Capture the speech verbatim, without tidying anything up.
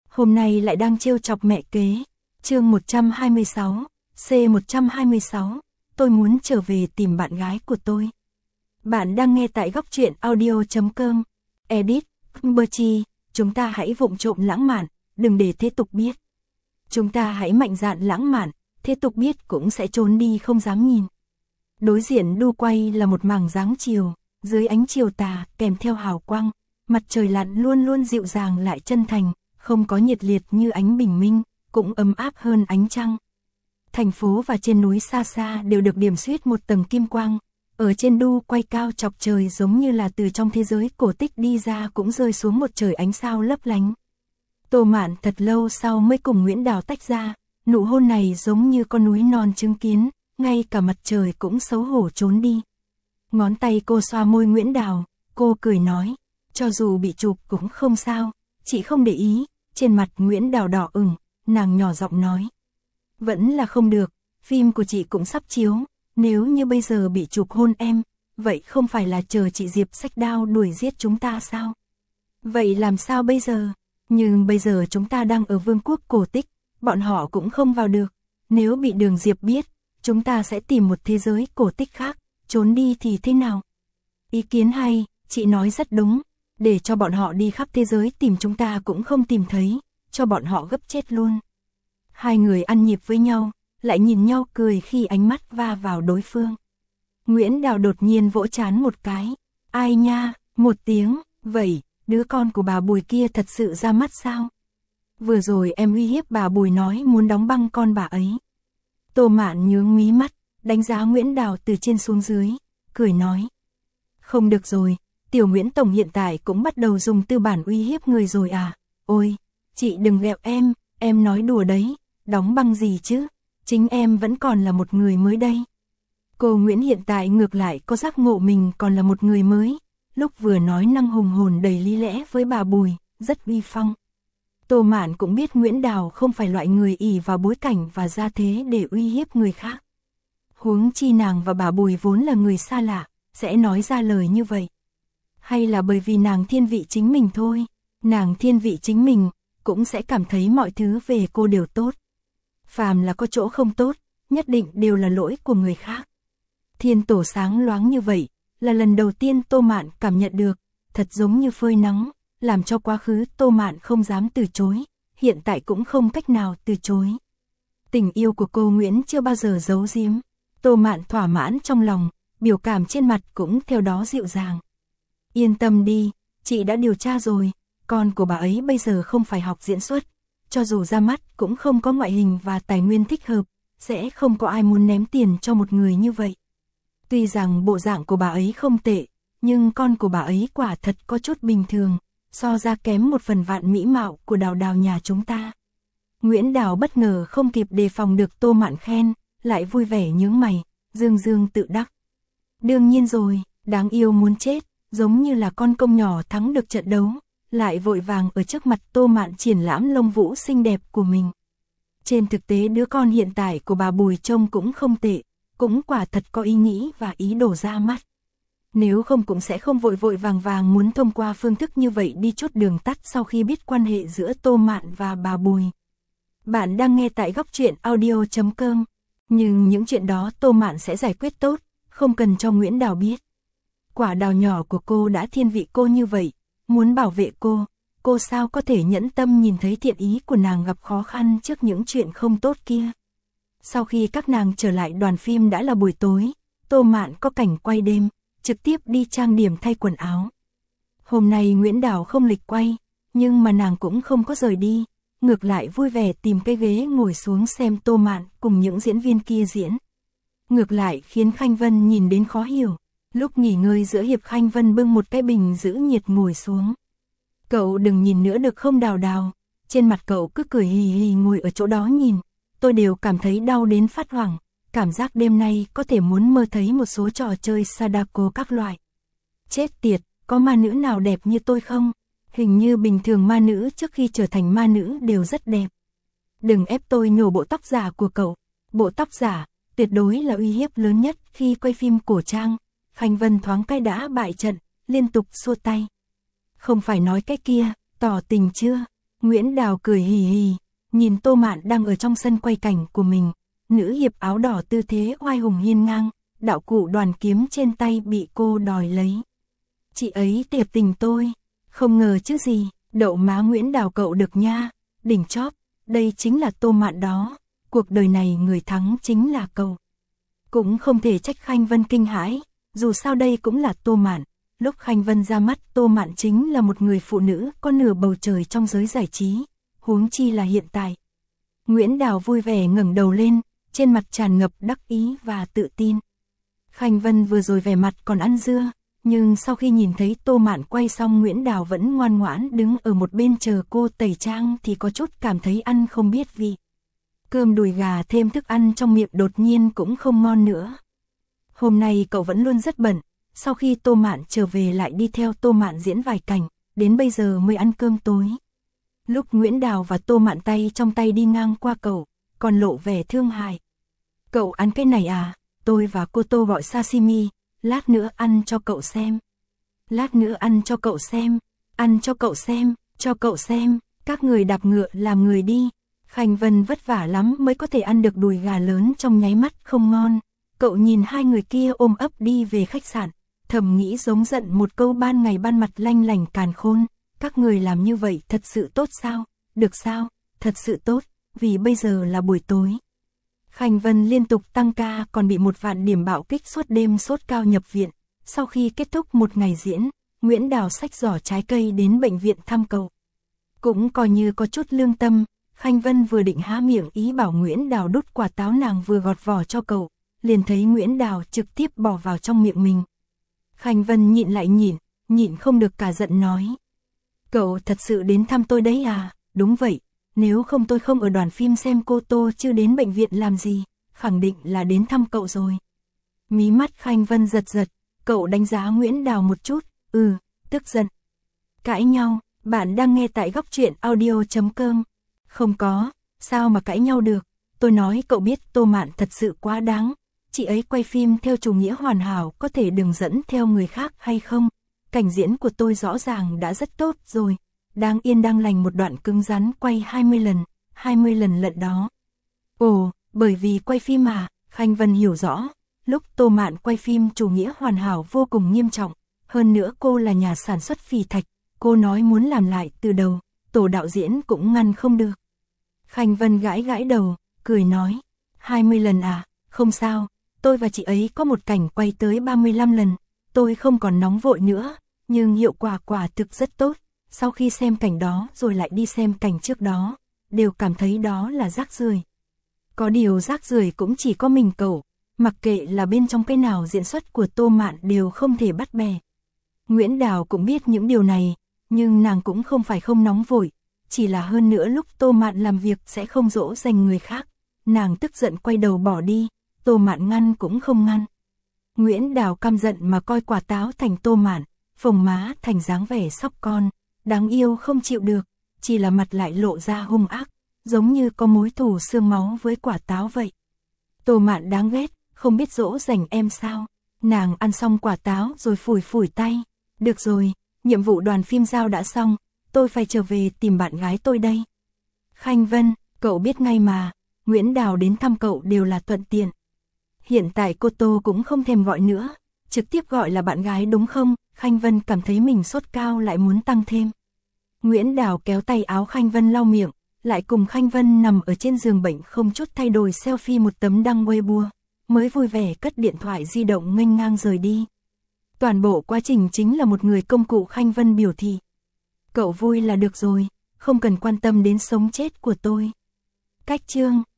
hôm nay lại đang trêu chọc mẹ kế. Chương một trăm hai mươi sáu, C một trăm hai mươi sáu, tôi muốn trở về tìm bạn gái của tôi. Bạn đang nghe tại góc truyện audio chấm com. Edit, Bertie, chúng ta hãy vụng trộm lãng mạn, đừng để thế tục biết. Chúng ta hãy mạnh dạn lãng mạn, thế tục biết cũng sẽ trốn đi không dám nhìn. Đối diện đu quay là một mảng dáng chiều, dưới ánh chiều tà kèm theo hào quang, mặt trời lặn luôn luôn dịu dàng lại chân thành, không có nhiệt liệt như ánh bình minh, cũng ấm áp hơn ánh trăng. Thành phố và trên núi xa xa đều được điểm xuyết một tầng kim quang, ở trên đu quay cao chọc trời giống như là từ trong thế giới cổ tích đi ra cũng rơi xuống một trời ánh sao lấp lánh. Tô Mạn thật lâu sau mới cùng Nguyễn Đào tách ra, nụ hôn này giống như con núi non chứng kiến, ngay cả mặt trời cũng xấu hổ trốn đi. Ngón tay cô xoa môi Nguyễn Đào, cô cười nói, cho dù bị chụp cũng không sao, chị không để ý. Trên mặt Nguyễn Đào đỏ ửng, nàng nhỏ giọng nói, vẫn là không được, phim của chị cũng sắp chiếu, nếu như bây giờ bị chụp hôn em, vậy không phải là chờ chị Diệp xách đao đuổi giết chúng ta sao? Vậy làm sao bây giờ? Nhưng bây giờ chúng ta đang ở vương quốc cổ tích, bọn họ cũng không vào được, nếu bị Đường Diệp biết, chúng ta sẽ tìm một thế giới cổ tích khác, trốn đi thì thế nào? Ý kiến hay, chị nói rất đúng, để cho bọn họ đi khắp thế giới tìm chúng ta cũng không tìm thấy, cho bọn họ gấp chết luôn. Hai người ăn nhịp với nhau, lại nhìn nhau cười khi ánh mắt va vào đối phương. Nguyễn Đào đột nhiên vỗ trán một cái, ai nha, một tiếng, vậy, đứa con của bà Bùi kia thật sự ra mắt sao? Vừa rồi em uy hiếp bà Bùi nói muốn đóng băng con bà ấy. Tô Mạn nhướng mí mắt, đánh giá Nguyễn Đào từ trên xuống dưới, cười nói. Không được rồi, Tiểu Nguyễn Tổng hiện tại cũng bắt đầu dùng tư bản uy hiếp người rồi à? Ôi, chị đừng ghẹo em, em nói đùa đấy, đóng băng gì chứ? Chính em vẫn còn là một người mới đây. Cô Nguyễn hiện tại ngược lại có giác ngộ mình còn là một người mới, lúc vừa nói năng hùng hồn đầy lý lẽ với bà Bùi, rất uy phong. Tô Mạn cũng biết Nguyễn Đào không phải loại người ỷ vào bối cảnh và gia thế để uy hiếp người khác. Huống chi nàng và bà Bùi vốn là người xa lạ, sẽ nói ra lời như vậy. Hay là bởi vì nàng thiên vị chính mình thôi, nàng thiên vị chính mình, cũng sẽ cảm thấy mọi thứ về cô đều tốt. Phàm là có chỗ không tốt, nhất định đều là lỗi của người khác. Thiên tổ sáng loáng như vậy, là lần đầu tiên Tô Mạn cảm nhận được, thật giống như phơi nắng, làm cho quá khứ Tô Mạn không dám từ chối, hiện tại cũng không cách nào từ chối. Tình yêu của cô Nguyễn chưa bao giờ giấu giếm, Tô Mạn thỏa mãn trong lòng, biểu cảm trên mặt cũng theo đó dịu dàng. Yên tâm đi, chị đã điều tra rồi, con của bà ấy bây giờ không phải học diễn xuất, cho dù ra mắt cũng không có ngoại hình và tài nguyên thích hợp, sẽ không có ai muốn ném tiền cho một người như vậy. Tuy rằng bộ dạng của bà ấy không tệ, nhưng con của bà ấy quả thật có chút bình thường, so ra kém một phần vạn mỹ mạo của Đào Đào nhà chúng ta. Nguyễn Đào bất ngờ không kịp đề phòng được Tô Mạn khen, lại vui vẻ nhướng mày, dương dương tự đắc. Đương nhiên rồi, đáng yêu muốn chết, giống như là con công nhỏ thắng được trận đấu, lại vội vàng ở trước mặt Tô Mạn triển lãm lông vũ xinh đẹp của mình. Trên thực tế đứa con hiện tại của bà Bùi trông cũng không tệ, cũng quả thật có ý nghĩ và ý đồ ra mắt. Nếu không cũng sẽ không vội vội vàng vàng muốn thông qua phương thức như vậy đi chốt đường tắt sau khi biết quan hệ giữa Tô Mạn và bà Bùi. Bạn đang nghe tại góc truyện audio chấm com, nhưng những chuyện đó Tô Mạn sẽ giải quyết tốt, không cần cho Nguyễn Đào biết. Quả đào nhỏ của cô đã thiên vị cô như vậy, muốn bảo vệ cô, cô sao có thể nhẫn tâm nhìn thấy thiện ý của nàng gặp khó khăn trước những chuyện không tốt kia. Sau khi các nàng trở lại đoàn phim đã là buổi tối, Tô Mạn có cảnh quay đêm, trực tiếp đi trang điểm thay quần áo. Hôm nay Nguyễn Đào không lịch quay, nhưng mà nàng cũng không có rời đi, ngược lại vui vẻ tìm cái ghế ngồi xuống xem Tô Mạn cùng những diễn viên kia diễn. Ngược lại khiến Khanh Vân nhìn đến khó hiểu, lúc nghỉ ngơi giữa hiệp Khanh Vân bưng một cái bình giữ nhiệt ngồi xuống. Cậu đừng nhìn nữa được không Đào Đào, trên mặt cậu cứ cười hì hì ngồi ở chỗ đó nhìn, tôi đều cảm thấy đau đến phát hoảng, cảm giác đêm nay có thể muốn mơ thấy một số trò chơi Sadako các loại. Chết tiệt, có ma nữ nào đẹp như tôi không? Hình như bình thường ma nữ trước khi trở thành ma nữ đều rất đẹp. Đừng ép tôi nhổ bộ tóc giả của cậu, bộ tóc giả, tuyệt đối là uy hiếp lớn nhất khi quay phim cổ trang. Khanh Vân thoáng cái đã bại trận, liên tục xua tay. Không phải nói cái kia, tỏ tình chưa? Nguyễn Đào cười hì hì, nhìn Tô Mạn đang ở trong sân quay cảnh của mình, nữ hiệp áo đỏ tư thế oai hùng hiên ngang, đạo cụ đoàn kiếm trên tay bị cô đòi lấy. Chị ấy tiệp tình tôi, không ngờ chứ gì, đậu má Nguyễn Đào cậu được nha, đỉnh chóp, đây chính là Tô Mạn đó, cuộc đời này người thắng chính là cậu. Cũng không thể trách Khanh Vân kinh hãi, dù sao đây cũng là Tô Mạn, lúc Khanh Vân ra mắt Tô Mạn chính là một người phụ nữ có nửa bầu trời trong giới giải trí, huống chi là hiện tại. Nguyễn Đào vui vẻ ngẩng đầu lên, trên mặt tràn ngập đắc ý và tự tin. Khanh Vân vừa rồi vẻ mặt còn ăn dưa, nhưng sau khi nhìn thấy Tô Mạn quay xong Nguyễn Đào vẫn ngoan ngoãn đứng ở một bên chờ cô tẩy trang thì có chút cảm thấy ăn không biết vị. Cơm đùi gà thêm thức ăn trong miệng đột nhiên cũng không ngon nữa. Hôm nay cậu vẫn luôn rất bận, sau khi Tô Mạn trở về lại đi theo Tô Mạn diễn vài cảnh, đến bây giờ mới ăn cơm tối. Lúc Nguyễn Đào và Tô Mạn tay trong tay đi ngang qua cậu, còn lộ vẻ thương hại. Cậu ăn cái này à, tôi và cô Tô gọi sashimi, lát nữa ăn cho cậu xem. Lát nữa ăn cho cậu xem, ăn cho cậu xem, cho cậu xem, các người đạp ngựa làm người đi. Khanh Vân vất vả lắm mới có thể ăn được đùi gà lớn trong nháy mắt không ngon. Cậu nhìn hai người kia ôm ấp đi về khách sạn, thầm nghĩ giống giận một câu ban ngày ban mặt lanh lành càn khôn. Các người làm như vậy thật sự tốt sao? Được sao? Thật sự tốt, vì bây giờ là buổi tối. Khanh Vân liên tục tăng ca còn bị một vạn điểm bạo kích suốt đêm sốt cao nhập viện. Sau khi kết thúc một ngày diễn, Nguyễn Đào xách giỏ trái cây đến bệnh viện thăm cậu. Cũng coi như có chút lương tâm, Khanh Vân vừa định há miệng ý bảo Nguyễn Đào đút quả táo nàng vừa gọt vỏ cho cậu, liền thấy Nguyễn Đào trực tiếp bỏ vào trong miệng mình. Khanh Vân nhịn lại nhịn, nhịn không được cả giận nói. Cậu thật sự đến thăm tôi đấy à? Đúng vậy, nếu không tôi không ở đoàn phim xem cô Tô chứ đến bệnh viện làm gì, khẳng định là đến thăm cậu rồi. Mí mắt Khanh Vân giật giật, cậu đánh giá Nguyễn Đào một chút, ừ, tức giận. Cãi nhau, bạn đang nghe tại góc truyện audio chấm com. Không có, sao mà cãi nhau được, tôi nói cậu biết Tô Mạn thật sự quá đáng, chị ấy quay phim theo chủ nghĩa hoàn hảo có thể đừng dẫn theo người khác hay không, cảnh diễn của tôi rõ ràng đã rất tốt rồi, đang yên đang lành một đoạn cứng rắn quay hai mươi lần, hai mươi lần lận đó. Ồ, bởi vì quay phim mà, Khanh Vân hiểu rõ, lúc Tô Mạn quay phim chủ nghĩa hoàn hảo vô cùng nghiêm trọng, hơn nữa cô là nhà sản xuất phì thạch, cô nói muốn làm lại từ đầu, tổ đạo diễn cũng ngăn không được. Khanh Vân gãi gãi đầu, cười nói, hai mươi lần à, không sao, tôi và chị ấy có một cảnh quay tới ba mươi lăm lần, tôi không còn nóng vội nữa, nhưng hiệu quả quả thực rất tốt, sau khi xem cảnh đó rồi lại đi xem cảnh trước đó, đều cảm thấy đó là rác rưởi. Có điều rác rưởi cũng chỉ có mình cậu, mặc kệ là bên trong cái nào diễn xuất của Tô Mạn đều không thể bắt bè. Nguyễn Đào cũng biết những điều này, nhưng nàng cũng không phải không nóng vội, chỉ là hơn nữa lúc Tô Mạn làm việc sẽ không dỗ dành người khác, nàng tức giận quay đầu bỏ đi, Tô Mạn ngăn cũng không ngăn. Nguyễn Đào căm giận mà coi quả táo thành Tô Mạn, phồng má thành dáng vẻ sóc con, đáng yêu không chịu được, chỉ là mặt lại lộ ra hung ác, giống như có mối thù xương máu với quả táo vậy. Tô Mạn đáng ghét, không biết dỗ dành em sao, nàng ăn xong quả táo rồi phủi phủi tay, được rồi, nhiệm vụ đoàn phim giao đã xong, tôi phải trở về tìm bạn gái tôi đây. Khanh Vân, cậu biết ngay mà, Nguyễn Đào đến thăm cậu đều là thuận tiện. Hiện tại cô Tô cũng không thèm gọi nữa, trực tiếp gọi là bạn gái đúng không? Khanh Vân cảm thấy mình sốt cao lại muốn tăng thêm. Nguyễn Đào kéo tay áo Khanh Vân lau miệng, lại cùng Khanh Vân nằm ở trên giường bệnh không chút thay đổi selfie một tấm đăng Weibo, mới vui vẻ cất điện thoại di động nghênh ngang rời đi. Toàn bộ quá trình chính là một người công cụ. Khanh Vân biểu thị. Cậu vui là được rồi, không cần quan tâm đến sống chết của tôi. Cách chương